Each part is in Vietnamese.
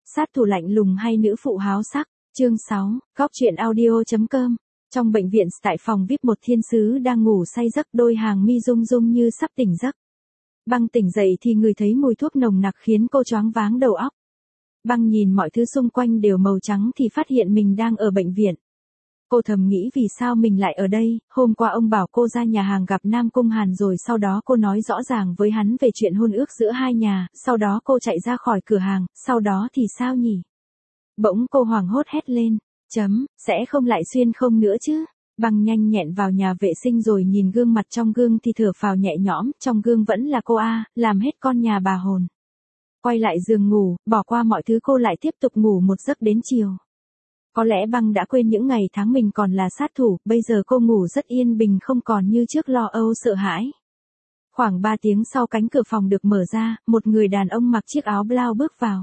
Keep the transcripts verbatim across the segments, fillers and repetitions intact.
Sát thủ lạnh lùng hay nữ phụ háo sắc, chương sáu, góc truyện audio.com. Trong bệnh viện tại phòng vi ai pi một thiên sứ đang ngủ say giấc, đôi hàng mi rung rung như sắp tỉnh giấc. Băng tỉnh dậy thì ngửi thấy mùi thuốc nồng nặc khiến cô choáng váng đầu óc. Băng nhìn mọi thứ xung quanh đều màu trắng thì phát hiện mình đang ở bệnh viện. Cô thầm nghĩ vì sao mình lại ở đây, hôm qua ông bảo cô ra nhà hàng gặp Nam Cung Hàn rồi sau đó cô nói rõ ràng với hắn về chuyện hôn ước giữa hai nhà, sau đó cô chạy ra khỏi cửa hàng, sau đó thì sao nhỉ? Bỗng cô hoảng hốt hét lên, chấm, sẽ không lại xuyên không nữa chứ? Băng nhanh nhẹn vào nhà vệ sinh rồi nhìn gương mặt trong gương thì thở phào nhẹ nhõm, trong gương vẫn là cô A, làm hết con nhà bà hồn. Quay lại giường ngủ, bỏ qua mọi thứ cô lại tiếp tục ngủ một giấc đến chiều. Có lẽ Băng đã quên những ngày tháng mình còn là sát thủ, bây giờ cô ngủ rất yên bình không còn như trước lo âu sợ hãi. Khoảng ba tiếng sau cánh cửa phòng được mở ra, một người đàn ông mặc chiếc áo blau bước vào.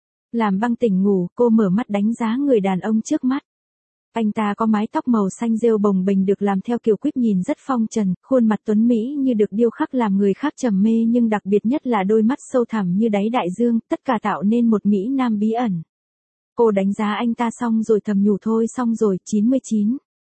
Làm Băng tỉnh ngủ, cô mở mắt đánh giá người đàn ông trước mắt. Anh ta có mái tóc màu xanh rêu bồng bềnh được làm theo kiểu quýt nhìn rất phong trần, khuôn mặt tuấn mỹ như được điêu khắc làm người khác trầm mê nhưng đặc biệt nhất là đôi mắt sâu thẳm như đáy đại dương, tất cả tạo nên một mỹ nam bí ẩn. Cô đánh giá anh ta xong rồi thầm nhủ thôi xong rồi, chín mươi chín.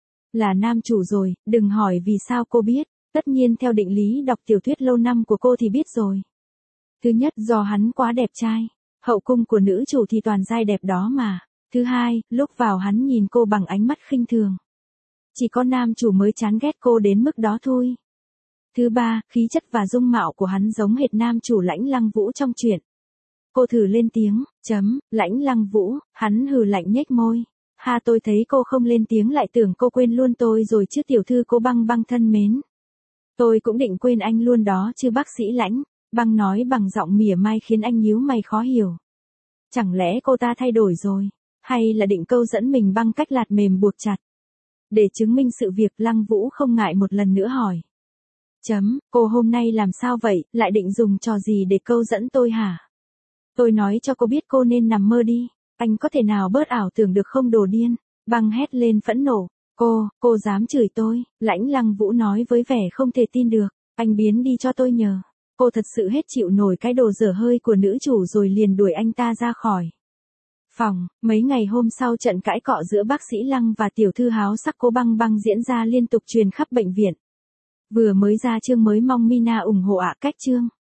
Là nam chủ rồi, đừng hỏi vì sao cô biết, tất nhiên theo định lý đọc tiểu thuyết lâu năm của cô thì biết rồi. Thứ nhất do hắn quá đẹp trai, hậu cung của nữ chủ thì toàn giai đẹp đó mà. Thứ hai, lúc vào hắn nhìn cô bằng ánh mắt khinh thường. Chỉ có nam chủ mới chán ghét cô đến mức đó thôi. Thứ ba, khí chất và dung mạo của hắn giống hệt nam chủ Lãnh Lăng Vũ trong truyện. Cô thử lên tiếng, chấm, Lãnh Lăng Vũ, hắn hừ lạnh nhếch môi. Ha, tôi thấy cô không lên tiếng lại tưởng cô quên luôn tôi rồi chứ tiểu thư cô Băng. Băng thân mến. Tôi cũng định quên anh luôn đó chứ bác sĩ Lãnh. Băng nói bằng giọng mỉa mai khiến anh nhíu mày khó hiểu. Chẳng lẽ cô ta thay đổi rồi? Hay là định câu dẫn mình bằng cách lạt mềm buộc chặt? Để chứng minh sự việc, Lăng Vũ không ngại một lần nữa hỏi. Chấm, cô hôm nay làm sao vậy, lại định dùng trò gì để câu dẫn tôi hả? Tôi nói cho cô biết cô nên nằm mơ đi, anh có thể nào bớt ảo tưởng được không đồ điên? Băng hét lên phẫn nộ, cô, cô dám chửi tôi, Lãnh Lăng Vũ nói với vẻ không thể tin được, anh biến đi cho tôi nhờ. Cô thật sự hết chịu nổi cái đồ dở hơi của nữ chủ rồi liền đuổi anh ta ra khỏi phòng. Mấy ngày hôm sau trận cãi cọ giữa bác sĩ Lăng và tiểu thư háo sắc cô Băng Băng diễn ra liên tục truyền khắp bệnh viện. Vừa mới ra chương mới mong Mina ủng hộ ạ. Cách chương.